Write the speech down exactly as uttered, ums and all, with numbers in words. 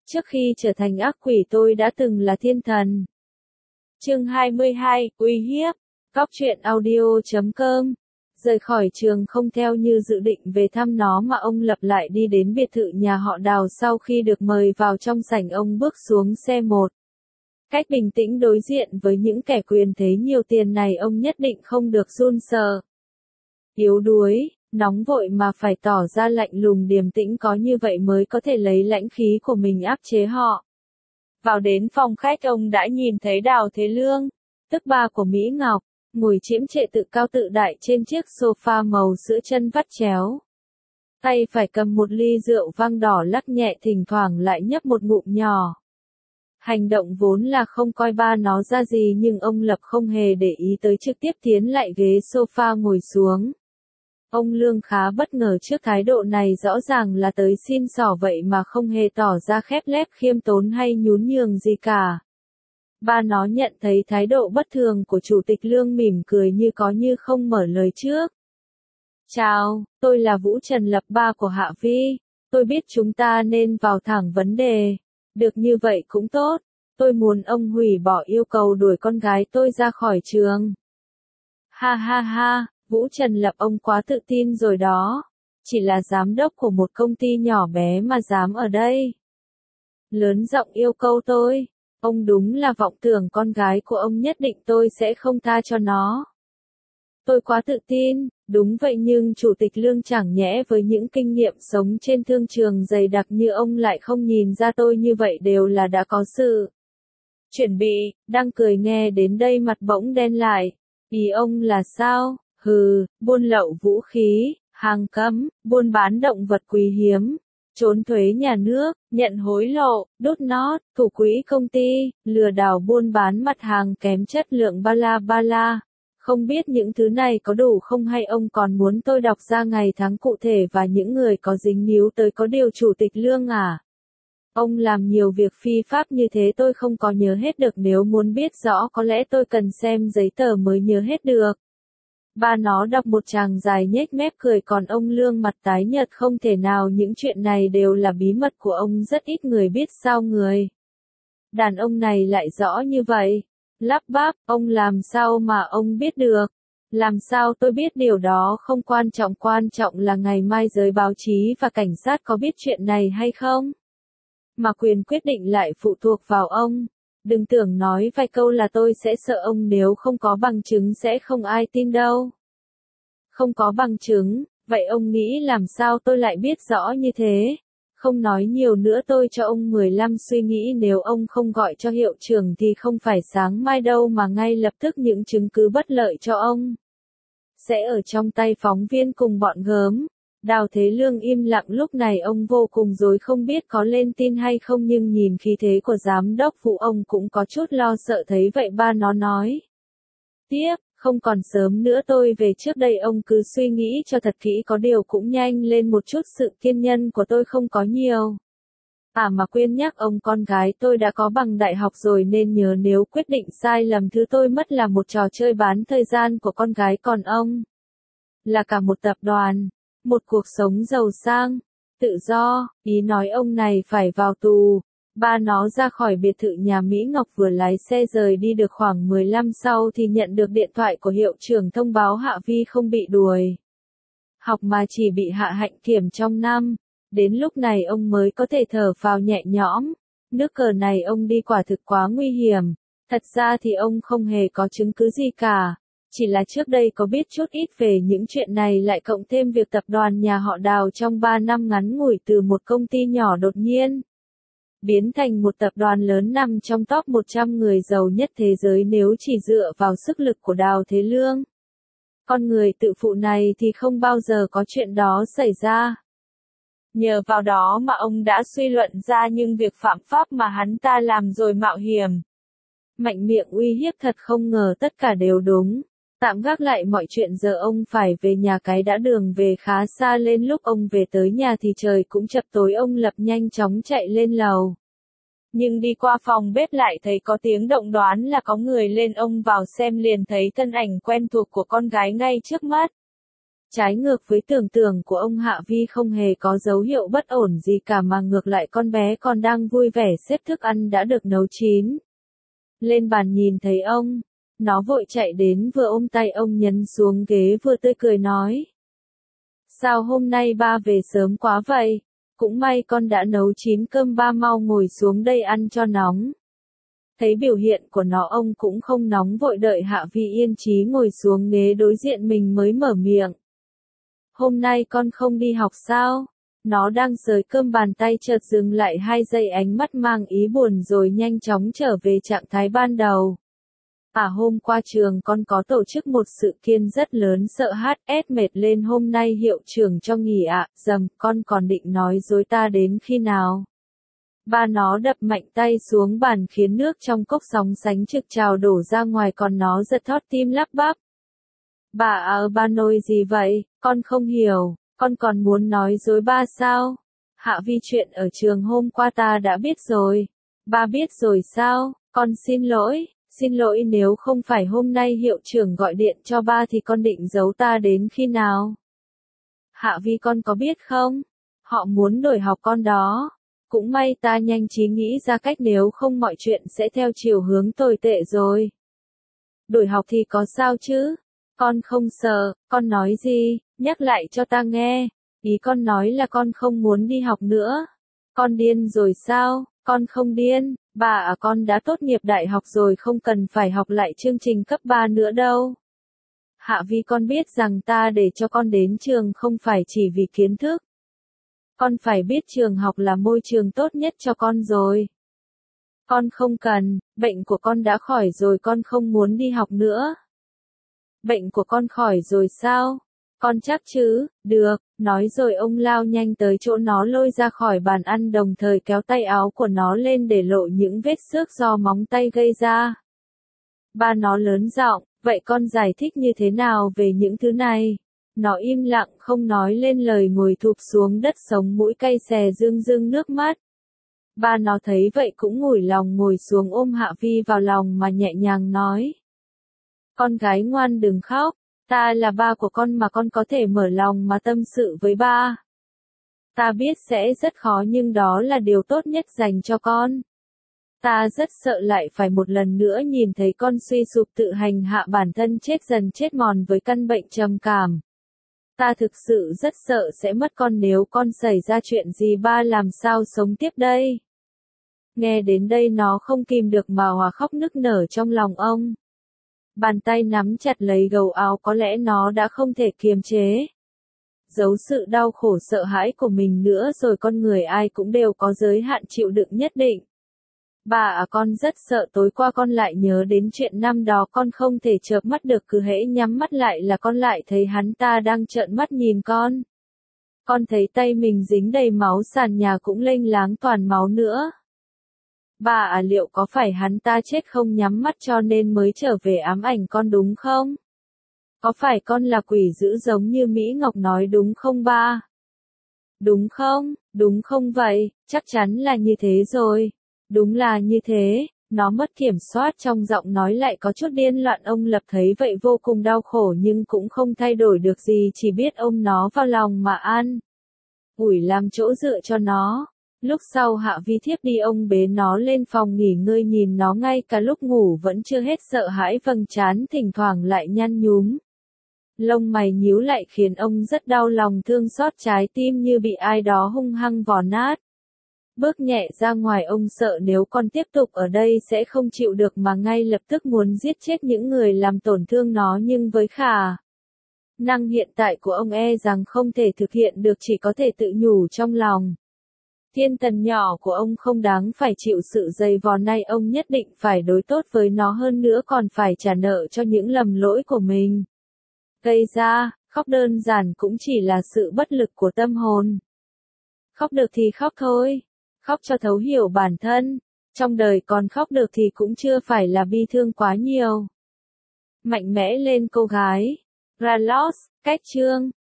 Trước khi trở thành ác quỷ tôi đã từng là thiên thần. Chương hai mươi hai, uy hiếp. Góc truyện audio chấm com. Rời khỏi trường không theo như dự định về thăm nó mà ông Lập lại đi đến biệt thự nhà họ Đào sau khi được mời vào trong sảnh. Ông bước xuống xe một cách bình tĩnh đối diện với những kẻ quyền thế nhiều tiền này. Ông nhất định không được run sợ, yếu đuối, nóng vội mà phải tỏ ra lạnh lùng điềm tĩnh, có như vậy mới có thể lấy lãnh khí của mình áp chế họ. Vào đến phòng khách ông đã nhìn thấy Đào Thế Lương, tức ba của Mỹ Ngọc, ngồi chiếm trệ tự cao tự đại trên chiếc sofa màu sữa chân vắt chéo. Tay phải cầm một ly rượu vang đỏ lắc nhẹ, thỉnh thoảng lại nhấp một ngụm nhỏ. Hành động vốn là không coi ba nó ra gì, nhưng ông Lập không hề để ý tới, trực tiếp tiến lại ghế sofa ngồi xuống. Ông Lương khá bất ngờ trước thái độ này, rõ ràng là tới xin xỏ vậy mà không hề tỏ ra khép nép khiêm tốn hay nhún nhường gì cả. Ba nó nhận thấy thái độ bất thường của Chủ tịch Lương, mỉm cười như có như không, mở lời trước. Chào, tôi là Vũ Trần Lập, ba của Hạ Vi. Tôi biết chúng ta nên vào thẳng vấn đề. Được như vậy cũng tốt. Tôi muốn ông hủy bỏ yêu cầu đuổi con gái tôi ra khỏi trường. Ha ha ha, Vũ Trần Lập, ông quá tự tin rồi đó. Chỉ là giám đốc của một công ty nhỏ bé mà dám ở đây lớn giọng yêu cầu tôi. Ông đúng là vọng tưởng con gái của ông, nhất định tôi sẽ không tha cho nó. Tôi quá tự tin, đúng vậy, nhưng Chủ tịch Lương chẳng nhẽ với những kinh nghiệm sống trên thương trường dày đặc như ông lại không nhìn ra tôi như vậy đều là đã có sự chuẩn bị. Đang cười nghe đến đây mặt bỗng đen lại. Ý ông là sao? Hừ, buôn lậu vũ khí, hàng cấm, buôn bán động vật quý hiếm, trốn thuế nhà nước, nhận hối lộ, đốt nót, thủ quỹ công ty, lừa đảo buôn bán mặt hàng kém chất lượng ba la ba la. Không biết những thứ này có đủ không, hay ông còn muốn tôi đọc ra ngày tháng cụ thể và những người có dính líu tới? Có điều Chủ tịch Lương à, ông làm nhiều việc phi pháp như thế tôi không có nhớ hết được, nếu muốn biết rõ có lẽ tôi cần xem giấy tờ mới nhớ hết được. Ba nó đọc một tràng dài nhếch mép cười, còn ông Lương mặt tái nhợt không thể nào, những chuyện này đều là bí mật của ông, rất ít người biết. Sao người đàn ông này lại rõ như vậy? Lắp bắp, ông làm sao mà ông biết được? Làm sao tôi biết điều đó không quan trọng, quan trọng là ngày mai giới báo chí và cảnh sát có biết chuyện này hay không. Mà quyền quyết định lại phụ thuộc vào ông. Đừng tưởng nói vài câu là tôi sẽ sợ ông, nếu không có bằng chứng sẽ không ai tin đâu. Không có bằng chứng, vậy ông nghĩ làm sao tôi lại biết rõ như thế? Không nói nhiều nữa, tôi cho ông mười lăm suy nghĩ, nếu ông không gọi cho hiệu trưởng thì không phải sáng mai đâu mà ngay lập tức những chứng cứ bất lợi cho ông sẽ ở trong tay phóng viên cùng bọn gớm. Đào Thế Lương im lặng, lúc này ông vô cùng rối, không biết có lên tin hay không, nhưng nhìn khí thế của giám đốc Vũ ông cũng có chút lo sợ. Thấy vậy ba nó nói tiếp, không còn sớm nữa, tôi về trước đây, ông cứ suy nghĩ cho thật kỹ, có điều cũng nhanh lên một chút, sự kiên nhẫn của tôi không có nhiều. À mà quên nhắc ông, con gái tôi đã có bằng đại học rồi nên nhớ, nếu quyết định sai lầm thứ tôi mất là một trò chơi bán thời gian của con gái, còn ông là cả một tập đoàn, một cuộc sống giàu sang, tự do. Ý nói ông này phải vào tù. Ba nó ra khỏi biệt thự nhà Mỹ Ngọc, vừa lái xe rời đi được khoảng mười lăm sau thì nhận được điện thoại của hiệu trưởng thông báo Hạ Vi không bị đuổi học mà chỉ bị hạ hạnh kiểm trong năm. Đến lúc này ông mới có thể thở phào nhẹ nhõm. Nước cờ này ông đi quả thực quá nguy hiểm. Thật ra thì ông không hề có chứng cứ gì cả. Chỉ là trước đây có biết chút ít về những chuyện này, lại cộng thêm việc tập đoàn nhà họ Đào trong ba năm ngắn ngủi từ một công ty nhỏ đột nhiên biến thành một tập đoàn lớn nằm trong top một trăm người giàu nhất thế giới. Nếu chỉ dựa vào sức lực của Đào Thế Lương, con người tự phụ này, thì không bao giờ có chuyện đó xảy ra. Nhờ vào đó mà ông đã suy luận ra những việc phạm pháp mà hắn ta làm rồi mạo hiểm mạnh miệng uy hiếp, thật không ngờ tất cả đều đúng. Tạm gác lại mọi chuyện, giờ ông phải về nhà, cái đã đường về khá xa. Lên lúc ông về tới nhà thì trời cũng chập tối, ông Lập nhanh chóng chạy lên lầu. Nhưng đi qua phòng bếp lại thấy có tiếng động, đoán là có người lên. Ông vào xem liền thấy thân ảnh quen thuộc của con gái ngay trước mắt. Trái ngược với tưởng tượng của ông, Hạ Vi không hề có dấu hiệu bất ổn gì cả mà ngược lại con bé còn đang vui vẻ xếp thức ăn đã được nấu chín lên bàn nhìn thấy ông. Nó vội chạy đến vừa ôm tay ông nhấn xuống ghế vừa tươi cười nói. Sao hôm nay ba về sớm quá vậy? Cũng may con đã nấu chín cơm, ba mau ngồi xuống đây ăn cho nóng. Thấy biểu hiện của nó, ông cũng không nóng vội, đợi Hạ Vi yên chí ngồi xuống ghế đối diện mình mới mở miệng. Hôm nay con không đi học sao? Nó đang xới cơm, bàn tay chợt dừng lại hai giây, ánh mắt mang ý buồn rồi nhanh chóng trở về trạng thái ban đầu. À, hôm qua trường con có tổ chức một sự kiện rất lớn, sợ hát ét mệt lên, hôm nay hiệu trưởng cho nghỉ ạ. À. Dầm, con còn định nói dối ta đến khi nào? Ba nó đập mạnh tay xuống bàn khiến nước trong cốc sóng sánh trực trào đổ ra ngoài, còn nó giật thót tim lắp bắp. Bà à, ba nôi gì vậy? Con không hiểu, con còn muốn nói dối ba sao? Hạ Vi, chuyện ở trường hôm qua ta đã biết rồi. Ba biết rồi sao? Con xin lỗi, xin lỗi, nếu không phải hôm nay hiệu trưởng gọi điện cho ba thì con định giấu ta đến khi nào? Hạ Vi, con có biết không? Họ muốn đổi học con đó. Cũng may ta nhanh trí nghĩ ra cách, nếu không mọi chuyện sẽ theo chiều hướng tồi tệ rồi. Đổi học thì có sao chứ? Con không sợ. Con nói gì? Nhắc lại cho ta nghe. Ý con nói là con không muốn đi học nữa. Con điên rồi sao? Con không điên. Bà à, con đã tốt nghiệp đại học rồi, không cần phải học lại chương trình cấp ba nữa đâu. Hạ Vi, con biết rằng ta để cho con đến trường không phải chỉ vì kiến thức. Con phải biết trường học là môi trường tốt nhất cho con rồi. Con không cần, bệnh của con đã khỏi rồi, con không muốn đi học nữa. Bệnh của con khỏi rồi sao? Con chắc chứ? Được, nói rồi ông lao nhanh tới chỗ nó, lôi ra khỏi bàn ăn, đồng thời kéo tay áo của nó lên để lộ những vết xước do móng tay gây ra. Ba nó lớn giọng, vậy con giải thích như thế nào về những thứ này? Nó im lặng không nói lên lời, ngồi thụp xuống đất, sống mũi cay xè, rưng rưng nước mắt. Ba nó thấy vậy cũng ngủi lòng, ngồi xuống ôm Hạ Vi vào lòng mà nhẹ nhàng nói. Con gái ngoan đừng khóc, ta là ba của con mà, con có thể mở lòng mà tâm sự với ba. Ta biết sẽ rất khó nhưng đó là điều tốt nhất dành cho con. Ta rất sợ lại phải một lần nữa nhìn thấy con suy sụp, tự hành hạ bản thân, chết dần chết mòn với căn bệnh trầm cảm. Ta thực sự rất sợ sẽ mất con, nếu con xảy ra chuyện gì ba làm sao sống tiếp đây? Nghe đến đây nó không kìm được mà hòa khóc nức nở trong lòng ông. Bàn tay nắm chặt lấy gầu áo, có lẽ nó đã không thể kiềm chế. Giấu sự đau khổ sợ hãi của mình nữa rồi, con người ai cũng đều có giới hạn chịu đựng nhất định. Bà à, con rất sợ tối qua con lại nhớ đến chuyện năm đó, con không thể chợp mắt được, cứ hễ nhắm mắt lại là con lại thấy hắn ta đang trợn mắt nhìn con. Con thấy tay mình dính đầy máu, sàn nhà cũng lênh láng toàn máu nữa. Bà à, liệu có phải hắn ta chết không nhắm mắt cho nên mới trở về ám ảnh con đúng không? Có phải con là quỷ dữ giống như Mỹ Ngọc nói đúng không ba? Đúng không? Đúng không vậy? Chắc chắn là như thế rồi. Đúng là như thế. Nó mất kiểm soát, trong giọng nói lại có chút điên loạn. Ông Lập thấy vậy vô cùng đau khổ nhưng cũng không thay đổi được gì, chỉ biết ôm nó vào lòng mà an ủi, làm chỗ dựa cho nó. Lúc sau Hạ Vi thiếp đi, ông bế nó lên phòng nghỉ ngơi, nhìn nó ngay cả lúc ngủ vẫn chưa hết sợ hãi, vầng trán thỉnh thoảng lại nhăn nhúm. Lông mày nhíu lại khiến ông rất đau lòng, thương xót, trái tim như bị ai đó hung hăng vò nát. Bước nhẹ ra ngoài, ông sợ nếu còn tiếp tục ở đây sẽ không chịu được mà ngay lập tức muốn giết chết những người làm tổn thương nó, nhưng với khả năng hiện tại của ông e rằng không thể thực hiện được, chỉ có thể tự nhủ trong lòng. Thiên thần nhỏ của ông không đáng phải chịu sự dày vò này, ông nhất định phải đối tốt với nó, hơn nữa còn phải trả nợ cho những lầm lỗi của mình gây ra. Khóc đơn giản cũng chỉ là sự bất lực của tâm hồn. Khóc được thì khóc thôi. Khóc cho thấu hiểu bản thân. Trong đời còn khóc được thì cũng chưa phải là bi thương quá nhiều. Mạnh mẽ lên cô gái. Ralos, cách chương.